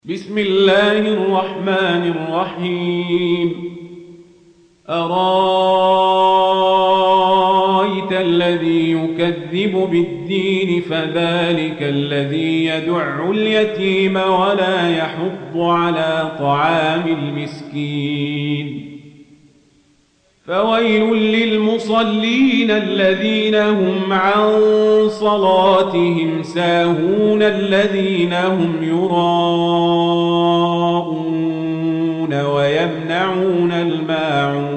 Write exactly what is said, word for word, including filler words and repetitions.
بسم الله الرحمن الرحيم أرايت الذي يكذب بالدين فذلك الذي يدع اليتيم ولا يحض على طعام المسكين فويل للمصلين الذين هم عن صلاتهم ساهون الذين هم يراءون ويمنعون الماعون